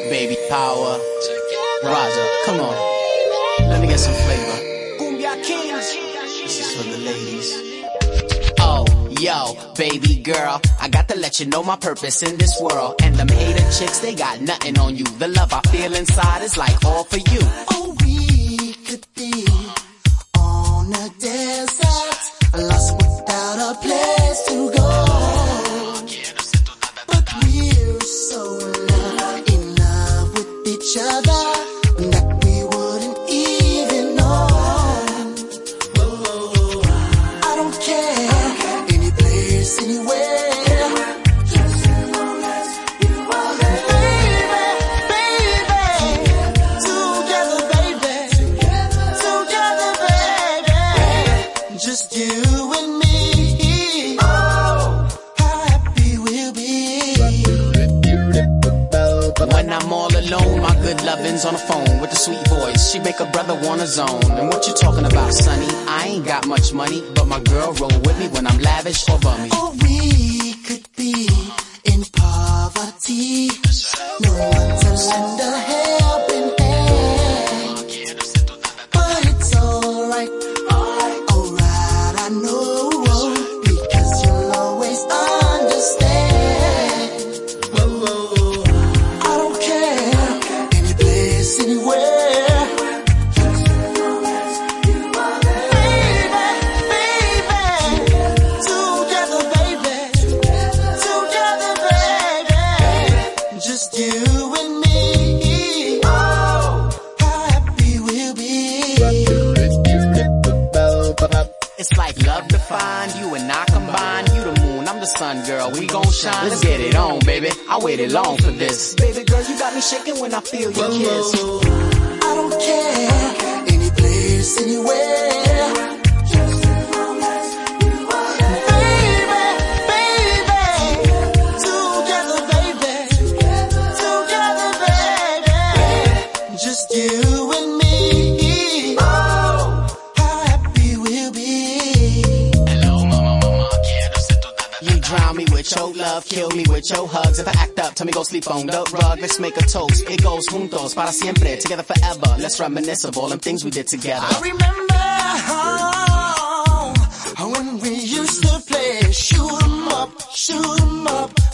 Baby power. Raja, come on. Let me get some flavor. Cumbia Kings. This is for the ladies. Oh, yo, baby girl, I got to let you know my purpose in this world. And them hater chicks, they got nothing on you. The love I feel inside is like all for you. Oh, we could be on a desert, lost without a place to go. But we're so in love with each other that we wouldn't even know. I don't care, any place, anywhere. Just you and me. Oh, how happy we'll be. When I'm all alone, my good lovin's on the phone with the sweet voice. She make a brother wanna zone. And what you talking about, sonny? I ain't got much money, but my girl roll with me when I'm lavish or bummy. Oh, we could be in poverty. No one to lend a helping hand. But it's alright. I know, because you'll always understand. I don't care, any place, anywhere. Baby, together, baby, just you and me. Oh, how happy we'll be. It's like love defined, you and I combined. You the moon, I'm the sun, girl, we gon' shine. Let's get it on, baby, I waited long for this. Baby girl, you got me shaking when I feel your kiss. I don't care, any place, anywhere. Together, baby, just you and me. Drown me with your love, kill me with your hugs. If I act up, tell me go sleep on the rug. Let's make a toast, it goes juntos, para siempre, together forever. Let's reminisce of all them things we did together. I remember when we used to play shoot 'em up,